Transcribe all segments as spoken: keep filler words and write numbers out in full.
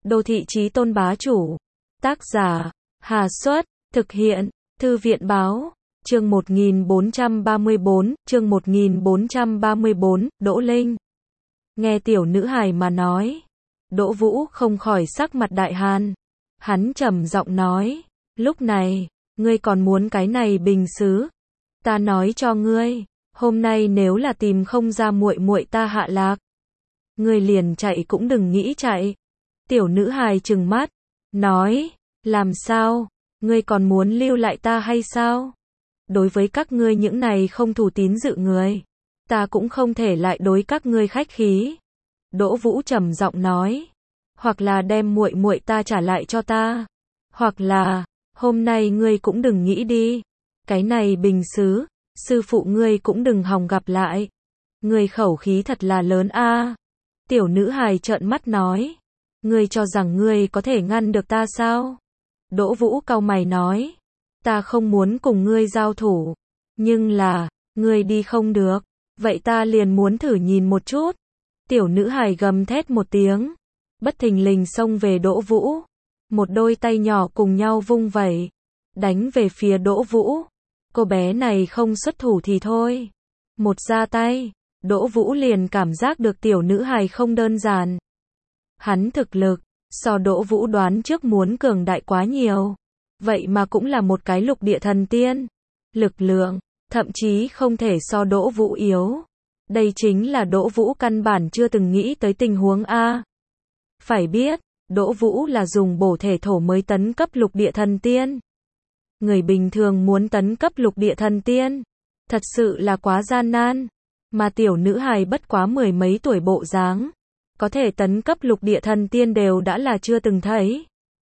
Đô thị chí tôn bá chủ. Tác giả, Hà Xuất, thực hiện, Thư viện Báo, chương một nghìn bốn trăm ba mươi bốn, chương một nghìn bốn trăm ba mươi bốn, Đỗ Linh. Nghe tiểu nữ hài mà nói, Đỗ Vũ không khỏi sắc mặt đại hàn. Hắn trầm giọng nói, lúc này, ngươi còn muốn cái này bình sứ? Ta nói cho ngươi, hôm nay nếu là tìm không ra muội muội ta hạ lạc, ngươi liền chạy cũng đừng nghĩ chạy. Tiểu nữ hài trừng mắt, nói, làm sao, ngươi còn muốn lưu lại ta hay sao? Đối với các ngươi những này không thủ tín dự người, ta cũng không thể lại đối các ngươi khách khí. Đỗ Vũ trầm giọng nói, hoặc là đem muội muội ta trả lại cho ta, hoặc là, hôm nay ngươi cũng đừng nghĩ đi. Cái này bình sứ, sư phụ ngươi cũng đừng hòng gặp lại. Ngươi khẩu khí thật là lớn a. Tiểu nữ hài trợn mắt nói, ngươi cho rằng ngươi có thể ngăn được ta sao? Đỗ Vũ cau mày nói, ta không muốn cùng ngươi giao thủ, nhưng là, ngươi đi không được, vậy ta liền muốn thử nhìn một chút. Tiểu nữ hài gầm thét một tiếng, bất thình lình xông về Đỗ Vũ, một đôi tay nhỏ cùng nhau vung vẩy, đánh về phía Đỗ Vũ. Cô bé này không xuất thủ thì thôi, một ra tay, Đỗ Vũ liền cảm giác được tiểu nữ hài không đơn giản. Hắn thực lực, so Đỗ Vũ đoán trước muốn cường đại quá nhiều, vậy mà cũng là một cái lục địa thần tiên. Lực lượng, thậm chí không thể so Đỗ Vũ yếu. Đây chính là Đỗ Vũ căn bản chưa từng nghĩ tới tình huống A. Phải biết, Đỗ Vũ là dùng bổ thể thổ mới tấn cấp lục địa thần tiên. Người bình thường muốn tấn cấp lục địa thần tiên, thật sự là quá gian nan. Mà tiểu nữ hài bất quá mười mấy tuổi bộ dáng, có thể tấn cấp lục địa thần tiên đều đã là chưa từng thấy.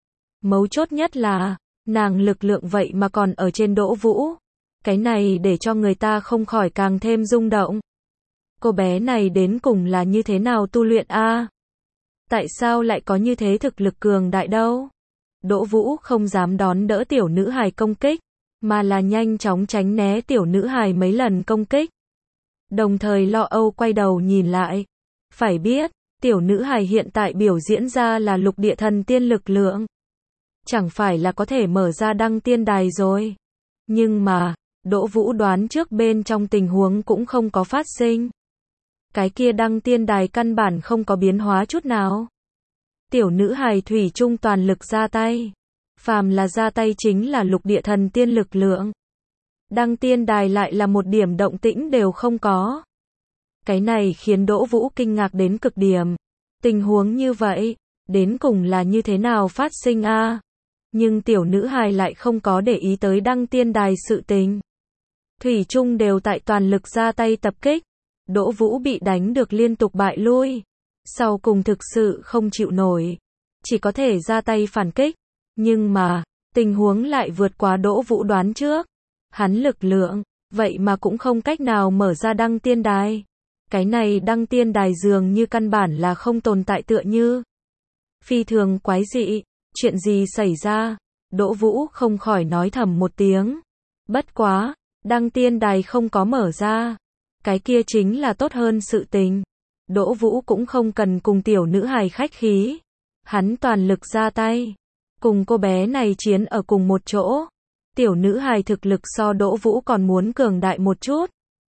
Mấu chốt nhất là, nàng lực lượng vậy mà còn ở trên Đỗ Vũ. Cái này để cho người ta không khỏi càng thêm rung động. Cô bé này đến cùng là như thế nào tu luyện a? Tại sao lại có như thế thực lực cường đại đâu? Đỗ Vũ không dám đón đỡ tiểu nữ hài công kích, mà là nhanh chóng tránh né tiểu nữ hài mấy lần công kích. Đồng thời lo âu quay đầu nhìn lại. Phải biết, tiểu nữ hài hiện tại biểu diễn ra là lục địa thần tiên lực lượng. Chẳng phải là có thể mở ra đăng tiên đài rồi. Nhưng mà, Đỗ Vũ đoán trước bên trong tình huống cũng không có phát sinh. Cái kia đăng tiên đài căn bản không có biến hóa chút nào. Tiểu nữ hài thủy chung toàn lực ra tay. Phàm là ra tay chính là lục địa thần tiên lực lượng. Đăng tiên đài lại là một điểm động tĩnh đều không có. Cái này khiến Đỗ Vũ kinh ngạc đến cực điểm. Tình huống như vậy, đến cùng là như thế nào phát sinh a? Nhưng tiểu nữ hài lại không có để ý tới đăng tiên đài sự tình. Thủy chung đều tại toàn lực ra tay tập kích. Đỗ Vũ bị đánh được liên tục bại lui. Sau cùng thực sự không chịu nổi, chỉ có thể ra tay phản kích. Nhưng mà, tình huống lại vượt quá Đỗ Vũ đoán trước. Hắn lực lượng, vậy mà cũng không cách nào mở ra đăng tiên đài. Cái này đăng tiên đài dường như căn bản là không tồn tại tựa như. Phi thường quái dị, chuyện gì xảy ra? Đỗ Vũ không khỏi nói thầm một tiếng. Bất quá, đăng tiên đài không có mở ra. Cái kia chính là tốt hơn sự tình. Đỗ Vũ cũng không cần cùng tiểu nữ hài khách khí. Hắn toàn lực ra tay, cùng cô bé này chiến ở cùng một chỗ. Tiểu nữ hài thực lực so Đỗ Vũ còn muốn cường đại một chút.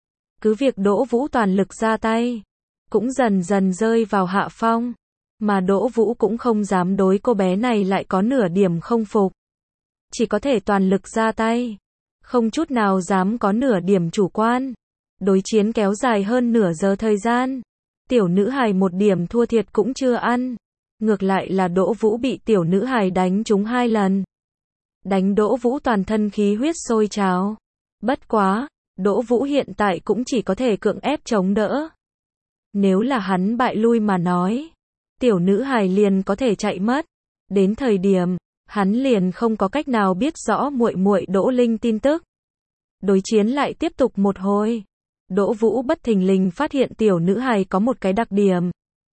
Cứ việc Đỗ Vũ toàn lực ra tay, cũng dần dần rơi vào hạ phong. Mà Đỗ Vũ cũng không dám đối cô bé này lại có nửa điểm không phục. Chỉ có thể toàn lực ra tay, không chút nào dám có nửa điểm chủ quan. Đối chiến kéo dài hơn nửa giờ thời gian. Tiểu nữ hài một điểm thua thiệt cũng chưa ăn. Ngược lại là Đỗ Vũ bị tiểu nữ hài đánh trúng hai lần. Đánh Đỗ Vũ toàn thân khí huyết sôi trào. Bất quá, Đỗ Vũ hiện tại cũng chỉ có thể cưỡng ép chống đỡ. Nếu là hắn bại lui mà nói, tiểu nữ hài liền có thể chạy mất. Đến thời điểm, hắn liền không có cách nào biết rõ muội muội Đỗ Linh tin tức. Đối chiến lại tiếp tục một hồi. Đỗ Vũ bất thình lình phát hiện tiểu nữ hài có một cái đặc điểm.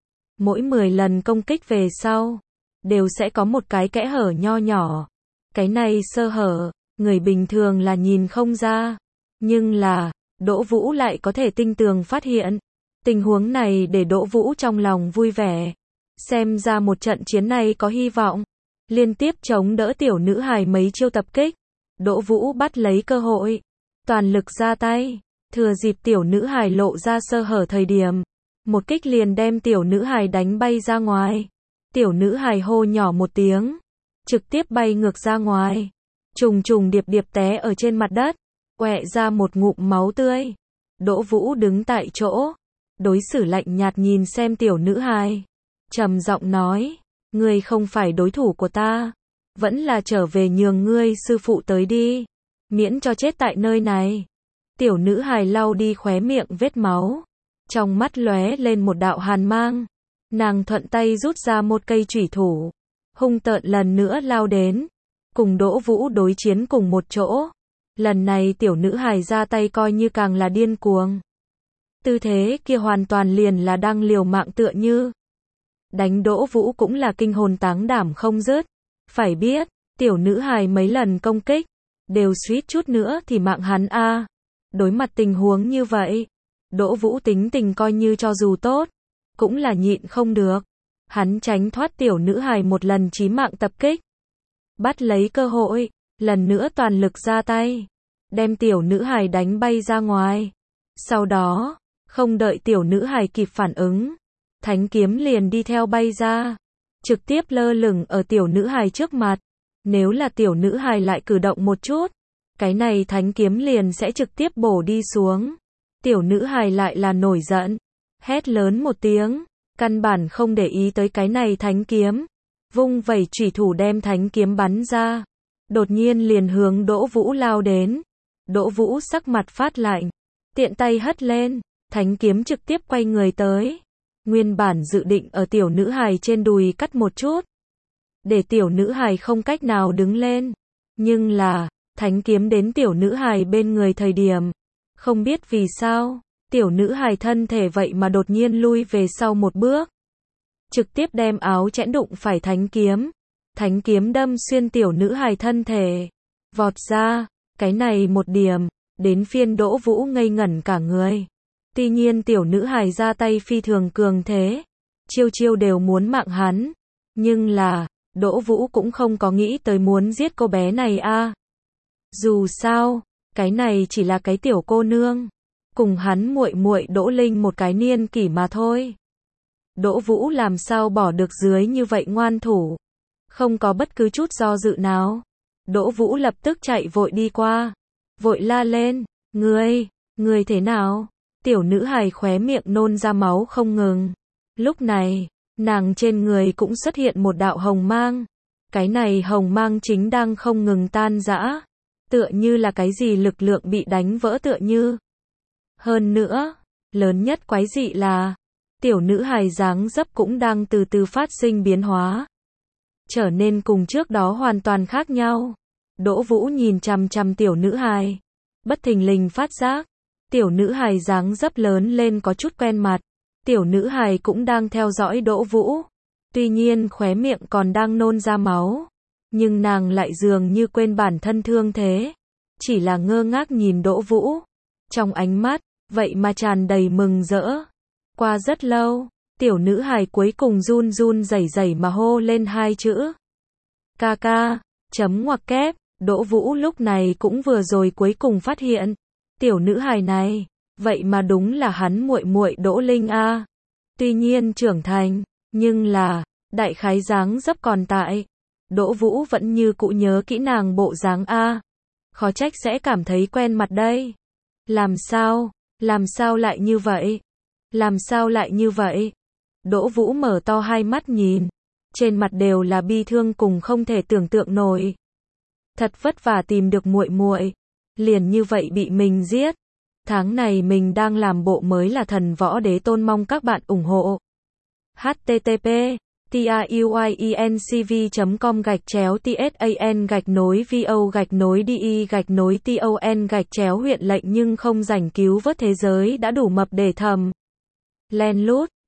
Mỗi mười lần công kích về sau, đều sẽ có một cái kẽ hở nho nhỏ. Cái này sơ hở, người bình thường là nhìn không ra. Nhưng là, Đỗ Vũ lại có thể tinh tường phát hiện. Tình huống này để Đỗ Vũ trong lòng vui vẻ. Xem ra một trận chiến này có hy vọng. Liên tiếp chống đỡ tiểu nữ hài mấy chiêu tập kích. Đỗ Vũ bắt lấy cơ hội. Toàn lực ra tay. Thừa dịp tiểu nữ hài lộ ra sơ hở thời điểm. Một kích liền đem tiểu nữ hài đánh bay ra ngoài. Tiểu nữ hài hô nhỏ một tiếng. Trực tiếp bay ngược ra ngoài. Trùng trùng điệp điệp té ở trên mặt đất. Quẹ ra một ngụm máu tươi. Đỗ Vũ đứng tại chỗ. Đối xử lạnh nhạt nhìn xem tiểu nữ hài. Trầm giọng nói. Ngươi không phải đối thủ của ta. Vẫn là trở về nhường ngươi sư phụ tới đi. Miễn cho chết tại nơi này. Tiểu nữ hài lau đi khóe miệng vết máu. Trong mắt lóe lên một đạo hàn mang. Nàng thuận tay rút ra một cây chủy thủ. Hung tợn lần nữa lao đến. Cùng Đỗ Vũ đối chiến cùng một chỗ. Lần này tiểu nữ hài ra tay coi như càng là điên cuồng. Tư thế kia hoàn toàn liền là đang liều mạng tựa như. Đánh Đỗ Vũ cũng là kinh hồn táng đảm không dứt. Phải biết, tiểu nữ hài mấy lần công kích. Đều suýt chút nữa thì mạng hắn a. Đối mặt tình huống như vậy. Đỗ Vũ tính tình coi như cho dù tốt. Cũng là nhịn không được. Hắn tránh thoát tiểu nữ hài một lần chí mạng tập kích. Bắt lấy cơ hội. Lần nữa toàn lực ra tay. Đem tiểu nữ hài đánh bay ra ngoài. Sau đó, không đợi tiểu nữ hài kịp phản ứng. Thánh kiếm liền đi theo bay ra. Trực tiếp lơ lửng ở tiểu nữ hài trước mặt. Nếu là tiểu nữ hài lại cử động một chút. Cái này thánh kiếm liền sẽ trực tiếp bổ đi xuống. Tiểu nữ hài lại là nổi giận. Hét lớn một tiếng. Căn bản không để ý tới cái này thánh kiếm. Vung vẩy chủy thủ đem thánh kiếm bắn ra. Đột nhiên liền hướng Đỗ Vũ lao đến. Đỗ Vũ sắc mặt phát lạnh. Tiện tay hất lên. Thánh kiếm trực tiếp quay người tới. Nguyên bản dự định ở tiểu nữ hài trên đùi cắt một chút. Để tiểu nữ hài không cách nào đứng lên. Nhưng là, thánh kiếm đến tiểu nữ hài bên người thời điểm. Không biết vì sao, tiểu nữ hài thân thể vậy mà đột nhiên lui về sau một bước. Trực tiếp đem áo chẽn đụng phải thánh kiếm. Thánh kiếm đâm xuyên tiểu nữ hài thân thể. Vọt ra, cái này một điểm, đến phiên Đỗ Vũ ngây ngẩn cả người. Tuy nhiên tiểu nữ hài ra tay phi thường cường thế. Chiêu chiêu đều muốn mạng hắn. Nhưng là, Đỗ Vũ cũng không có nghĩ tới muốn giết cô bé này a. Dù sao, cái này chỉ là cái tiểu cô nương. Cùng hắn muội muội Đỗ Linh một cái niên kỷ mà thôi. Đỗ Vũ làm sao bỏ được dưới như vậy ngoan thủ. Không có bất cứ chút do dự nào. Đỗ Vũ lập tức chạy vội đi qua. Vội la lên. Ngươi, ngươi thế nào? Tiểu nữ hài khóe miệng nôn ra máu không ngừng. Lúc này, nàng trên người cũng xuất hiện một đạo hồng mang. Cái này hồng mang chính đang không ngừng tan rã. Tựa như là cái gì lực lượng bị đánh vỡ tựa như. Hơn nữa, lớn nhất quái dị là, tiểu nữ hài dáng dấp cũng đang từ từ phát sinh biến hóa. Trở nên cùng trước đó hoàn toàn khác nhau. Đỗ Vũ nhìn chằm chằm tiểu nữ hài. Bất thình lình phát giác. Tiểu nữ hài dáng dấp lớn lên có chút quen mặt. Tiểu nữ hài cũng đang theo dõi Đỗ Vũ. Tuy nhiên khóe miệng còn đang nôn ra máu. Nhưng nàng lại dường như quên bản thân thương thế. Chỉ là ngơ ngác nhìn Đỗ Vũ. Trong ánh mắt, vậy mà tràn đầy mừng rỡ. Qua rất lâu, tiểu nữ hài cuối cùng run run rẩy rẩy mà hô lên hai chữ. Ca ca, chấm ngoặc kép. Đỗ Vũ lúc này cũng vừa rồi cuối cùng phát hiện. Tiểu nữ hài này, vậy mà đúng là hắn muội muội Đỗ Linh a. Tuy nhiên trưởng thành, nhưng là, đại khái dáng dấp còn tại. Đỗ Vũ vẫn như cũ nhớ kỹ nàng bộ dáng a. Khó trách sẽ cảm thấy quen mặt đây. Làm sao, làm sao lại như vậy? Làm sao lại như vậy? Đỗ Vũ mở to hai mắt nhìn. Trên mặt đều là bi thương cùng không thể tưởng tượng nổi. Thật vất vả tìm được muội muội, liền như vậy bị mình giết. Tháng này mình đang làm bộ mới là Thần Võ Đế Tôn, mong các bạn ủng hộ. H T T P TIUIENCV chấm com gạch chéo TSAN gạch nối VO gạch nối DI gạch nối TON gạch chéo huyện lệnh nhưng không rảnh cứu vớt thế giới đã đủ mập để thầm. Len lút.